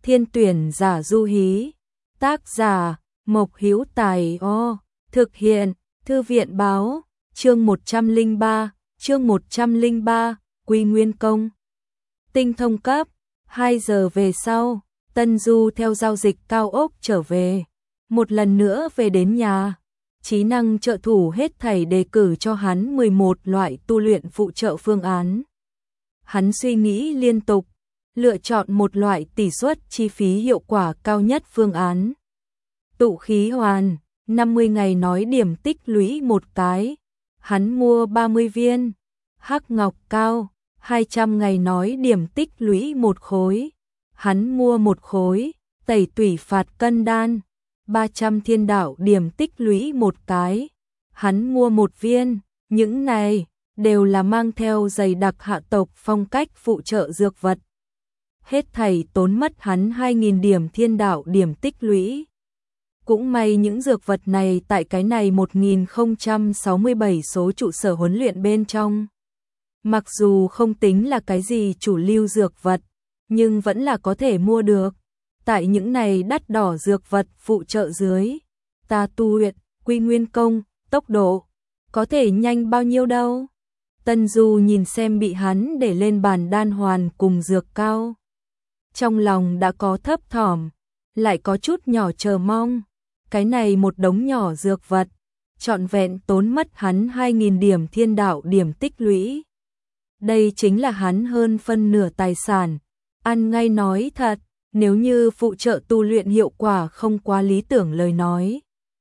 Thiên tuyển giả du hí. Tác giả Mộc Hữu Tài. Thực hiện Thư viện báo. Chương 103, Quy Nguyên Công. Tinh thông cấp. 2 giờ về sau, Tân Du theo giao dịch cao ốc trở về. Một lần nữa về đến nhà, trí năng trợ thủ hết thảy đề cử cho hắn 11 loại tu luyện phụ trợ phương án. Hắn suy nghĩ liên tục, lựa chọn một loại tỷ suất chi phí hiệu quả cao nhất phương án. Tụ khí hoàn, 50 ngày nói điểm tích lũy một cái, hắn mua 30 viên. Hắc ngọc cao, 200 ngày nói điểm tích lũy một khối, hắn mua một khối. Tẩy tủy phạt cân đan, 300 thiên đạo điểm tích lũy một cái, hắn mua một viên. Những này đều là mang theo dày đặc hạ tộc phong cách phụ trợ dược vật. Hết thảy tốn mất hắn 2.000 điểm thiên đạo điểm tích lũy. Cũng may những dược vật này tại cái này 1067 số trụ sở huấn luyện bên trong. Mặc dù không tính là cái gì chủ lưu dược vật, nhưng vẫn là có thể mua được. Tại những này đắt đỏ dược vật phụ trợ dưới, ta tu luyện Quy Nguyên Công, tốc độ có thể nhanh bao nhiêu đâu. Tân Du nhìn xem bị hắn để lên bàn đan hoàn cùng dược cao, trong lòng đã có thấp thỏm, lại có chút nhỏ chờ mong. Cái này một đống nhỏ dược vật, trọn vẹn tốn mất hắn 2.000 điểm thiên đạo điểm tích lũy. Đây chính là hắn hơn phân nửa tài sản. Ăn ngay nói thật, nếu như phụ trợ tu luyện hiệu quả không quá lý tưởng lời nói,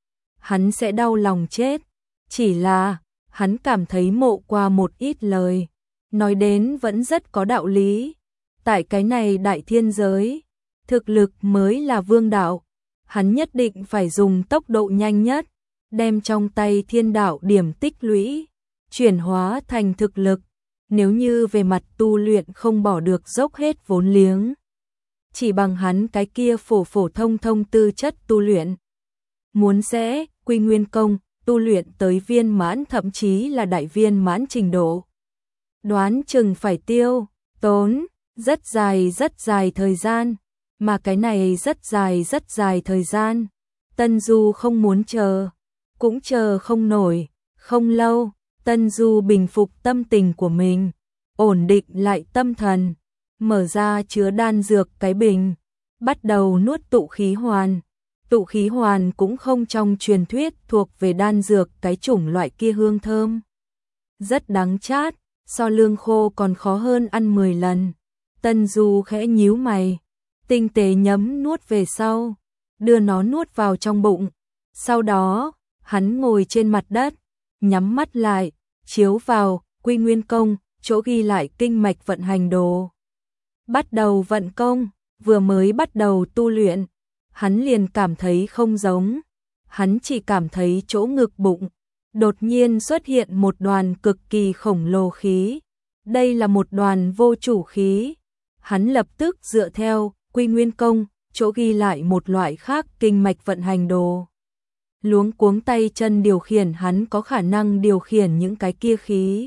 hắn sẽ đau lòng chết. Chỉ là, hắn cảm thấy Mộ Qua một ít lời nói đến vẫn rất có đạo lý. Tại cái này đại thiên giới, thực lực mới là vương đạo. Hắn nhất định phải dùng tốc độ nhanh nhất, đem trong tay thiên đạo điểm tích lũy chuyển hóa thành thực lực. Nếu như về mặt tu luyện không bỏ được dốc hết vốn liếng, chỉ bằng hắn cái kia phổ thông tư chất tu luyện, muốn sẽ Quy Nguyên Công tu luyện tới viên mãn thậm chí là đại viên mãn trình độ, đoán chừng phải tiêu tốn rất dài thời gian. Mà cái này rất dài thời gian, Tân Du không muốn chờ, cũng chờ không nổi. Không lâu, Tân Du bình phục tâm tình của mình, ổn định lại tâm thần, mở ra chứa đan dược cái bình, bắt đầu nuốt tụ khí hoàn. Tụ khí hoàn cũng không trong truyền thuyết thuộc về đan dược cái chủng loại kia hương thơm, rất đắng chát, so lương khô còn khó hơn ăn 10 lần. Tân Du khẽ nhíu mày, tinh tế nhấm nuốt về sau, đưa nó nuốt vào trong bụng. Sau đó, hắn ngồi trên mặt đất, nhắm mắt lại, chiếu vào Quy Nguyên Công, chỗ ghi lại kinh mạch vận hành đồ. Bắt đầu vận công, vừa mới bắt đầu tu luyện, hắn liền cảm thấy không giống. Hắn chỉ cảm thấy chỗ ngực bụng đột nhiên xuất hiện một đoàn cực kỳ khổng lồ khí. Đây là một đoàn vô chủ khí. Hắn lập tức dựa theo Quy Nguyên Công, chỗ ghi lại một loại khác kinh mạch vận hành đồ. Luống cuống tay chân điều khiển, hắn có khả năng điều khiển những cái kia khí,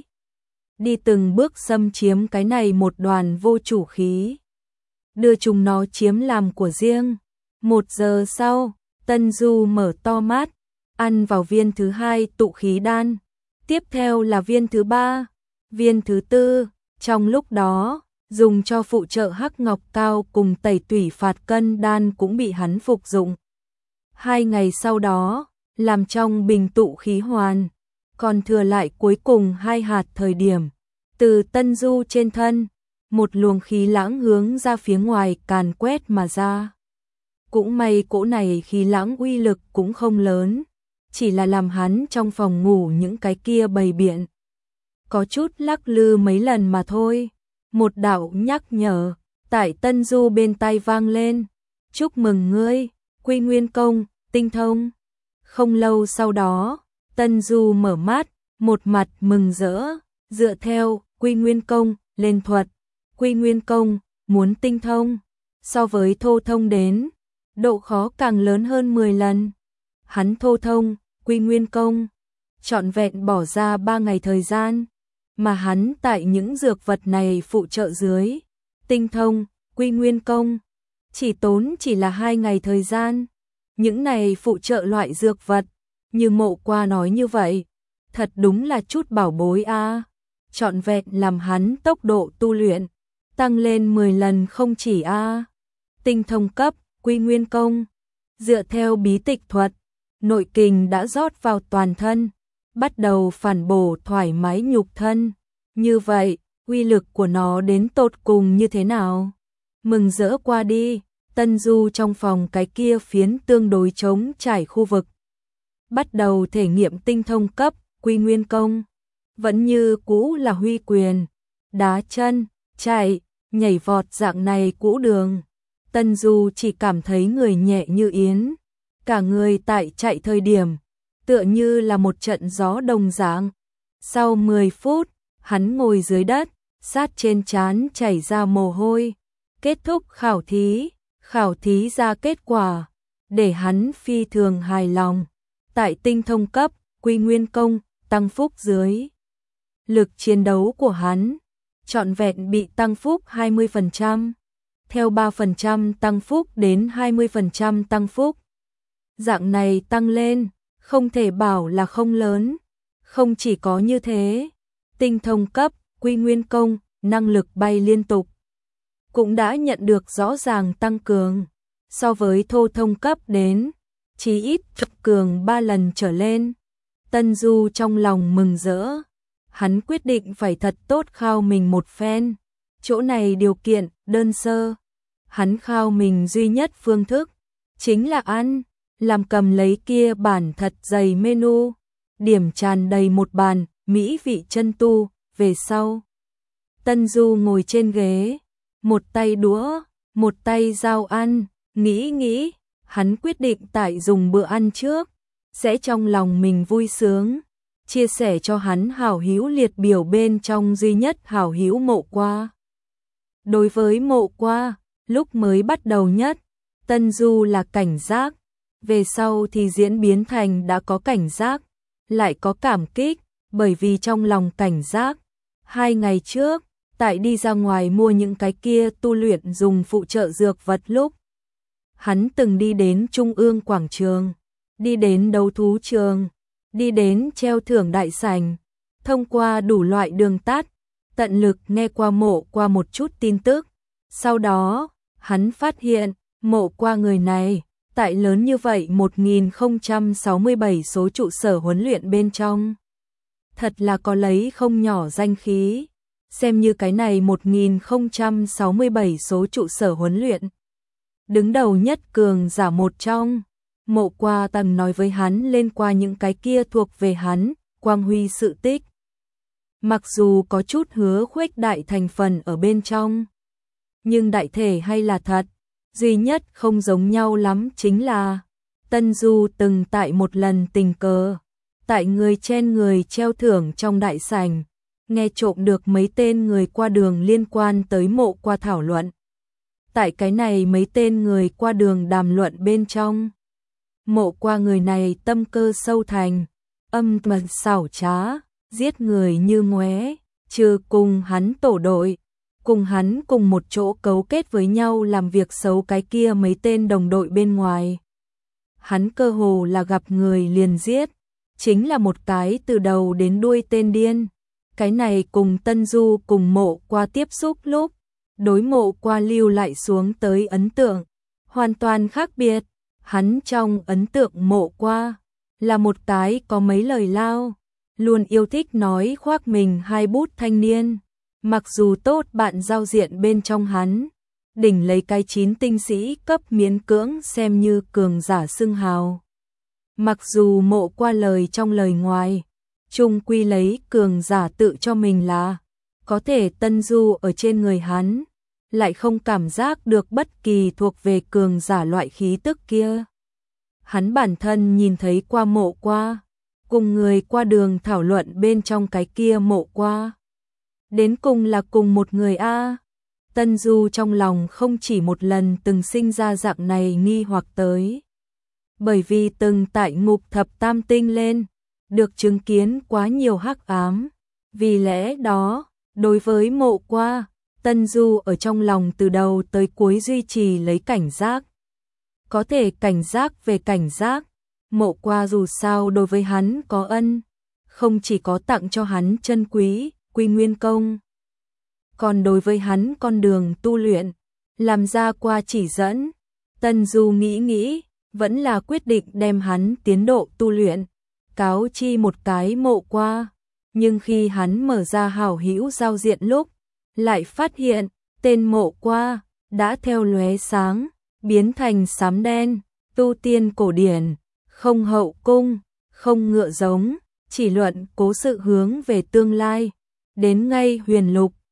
đi từng bước xâm chiếm cái này một đoàn vô chủ khí, đưa chúng nó chiếm làm của riêng. 1 giờ sau, Tân Du mở to mắt, ăn vào viên thứ 2 tụ khí đan, tiếp theo là viên thứ 3, viên thứ 4. Trong lúc đó, dùng cho phụ trợ hắc ngọc cao cùng tẩy tủy phạt cân đan cũng bị hắn phục dụng. 2 ngày sau đó, làm trong bình tụ khí hoàn, còn thừa lại cuối cùng 2 hạt thời điểm, từ Tân Du trên thân, một luồng khí lãng hướng ra phía ngoài càn quét mà ra. Cũng may cỗ này khí lãng uy lực cũng không lớn, chỉ là làm hắn trong phòng ngủ những cái kia bầy biện có chút lắc lư mấy lần mà thôi. Một đạo nhắc nhở tại Tân Du bên tai vang lên, chúc mừng ngươi, Quy Nguyên Công, tinh thông. Không lâu sau đó, Tân Du mở mắt, một mặt mừng rỡ, dựa theo Quy Nguyên Công lên thuật. Quy Nguyên Công muốn tinh thông, so với thô thông đến, độ khó càng lớn hơn 10 lần. Hắn thô thông Quy Nguyên Công, trọn vẹn bỏ ra 3 ngày thời gian, mà hắn tại những dược vật này phụ trợ dưới, tinh thông Quy Nguyên Công, chỉ là 2 ngày thời gian. Những này phụ trợ loại dược vật, như Mộ Qua nói như vậy, thật đúng là chút bảo bối a, trọn vẹn làm hắn tốc độ tu luyện tăng lên 10 lần không chỉ a. Tinh thông cấp, Quy Nguyên công, dựa theo bí tịch thuật, nội kình đã rót vào toàn thân, bắt đầu phản bổ thoải mái nhục thân. Như vậy, uy lực của nó đến tột cùng như thế nào? Mừng rỡ qua đi, Tân Du trong phòng cái kia phiến tương đối trống trải khu vực, bắt đầu thể nghiệm tinh thông cấp, Quy Nguyên công. Vẫn như cũ là huy quyền, đá chân, chạy, nhảy vọt dạng này cũ đường. Tân Du chỉ cảm thấy người nhẹ như yến, cả người tại chạy thời điểm, tựa như là một trận gió đồng dạng. Sau 10 phút, hắn ngồi dưới đất, sát trên trán chảy ra mồ hôi. Kết thúc khảo thí ra kết quả, để hắn phi thường hài lòng. Tại tinh thông cấp, Quy Nguyên công, tăng phúc dưới. Lực chiến đấu của hắn, trọn vẹn bị tăng phúc 20%, theo 3% tăng phúc đến 20% tăng phúc. Dạng này tăng lên, không thể bảo là không lớn. Không chỉ có như thế, tinh thông cấp, Quy Nguyên công, năng lực bay liên tục cũng đã nhận được rõ ràng tăng cường, so với thô thông cấp đến, chí ít cường 3 lần trở lên. Tân Du trong lòng mừng rỡ, hắn quyết định phải thật tốt khao mình một phen. Chỗ này điều kiện đơn sơ, hắn khao mình duy nhất phương thức chính là ăn, làm cầm lấy kia bản thật dày menu, điểm tràn đầy một bàn mỹ vị chân tu. Về sau, Tân Du ngồi trên ghế, một tay đũa, một tay dao ăn, nghĩ, hắn quyết định tại dùng bữa ăn trước, sẽ trong lòng mình vui sướng, chia sẻ cho hắn hảo hữu liệt biểu bên trong duy nhất hảo hữu Mộ Qua. Đối với Mộ Qua, lúc mới bắt đầu nhất, Tân Du là cảnh giác, về sau thì diễn biến thành đã có cảnh giác, lại có cảm kích, bởi vì trong lòng cảnh giác. 2 ngày trước, tại đi ra ngoài mua những cái kia tu luyện dùng phụ trợ dược vật lúc, hắn từng đi đến Trung ương quảng trường, đi đến đấu thú trường, đi đến treo thưởng đại sảnh, thông qua đủ loại đường tắt, tận lực nghe qua Mộ Qua một chút tin tức. Sau đó, hắn phát hiện, Mộ Qua người này, tại lớn như vậy 1067 số trụ sở huấn luyện bên trong, thật là có lấy không nhỏ danh khí. Xem như cái này 1067 số trụ sở huấn luyện, đứng đầu nhất cường giả một trong. Mộ Qua từng nói với hắn lên qua những cái kia thuộc về hắn, quang huy sự tích. Mặc dù có chút hứa khuếch đại thành phần ở bên trong, nhưng đại thể hay là thật. Duy nhất không giống nhau lắm chính là Tân Du từng tại một lần tình cờ, tại người chen người treo thưởng trong đại sảnh, nghe trộm được mấy tên người qua đường liên quan tới Mộ Qua thảo luận. Tại cái này mấy tên người qua đường đàm luận bên trong, Mộ Qua người này tâm cơ sâu thành, âm mật xảo trá, giết người như ngoé, trừ cùng hắn tổ đội, cùng hắn cùng một chỗ cấu kết với nhau làm việc xấu cái kia mấy tên đồng đội bên ngoài. Hắn cơ hồ là gặp người liền giết, chính là một cái từ đầu đến đuôi tên điên. Cái này cùng Tân Du cùng Mộ Qua tiếp xúc lúc, đối Mộ Qua lưu lại xuống tới ấn tượng, hoàn toàn khác biệt. Hắn trong ấn tượng Mộ Qua, là một cái có mấy lời lao, luôn yêu thích nói khoác mình hai bút thanh niên. Mặc dù tốt bạn giao diện bên trong hắn, đỉnh lấy cái 9 tinh sĩ cấp miễn cưỡng xem như cường giả xưng hào. Mặc dù Mộ Qua lời trong lời ngoài, chung quy lấy cường giả tự cho mình là, có thể Tân Du ở trên người hắn, lại không cảm giác được bất kỳ thuộc về cường giả loại khí tức kia. Hắn bản thân nhìn thấy qua Mộ Qua, cùng người qua đường thảo luận bên trong cái kia Mộ Qua. Đến cùng là cùng một người a. Tân Du trong lòng không chỉ một lần từng sinh ra dạng này nghi hoặc tới. Bởi vì từng tại ngục thập tam tinh lên, được chứng kiến quá nhiều hắc ám. Vì lẽ đó, đối với Mộ Qua, Tân Du ở trong lòng từ đầu tới cuối duy trì lấy cảnh giác. Có thể cảnh giác về cảnh giác, Mộ Qua dù sao đối với hắn có ân, không chỉ có tặng cho hắn chân quý, Quy Nguyên Công, còn đối với hắn con đường tu luyện, làm ra qua chỉ dẫn. Tân Du nghĩ nghĩ, vẫn là quyết định đem hắn tiến độ tu luyện, cáo chi một cái Mộ Qua. Nhưng khi hắn mở ra hảo hữu giao diện lúc, lại phát hiện, tên Mộ Qua đã theo lóe sáng, biến thành xám đen, tu tiên cổ điển, không hậu cung, không ngựa giống, chỉ luận cố sự hướng về tương lai, đến ngay huyền lục,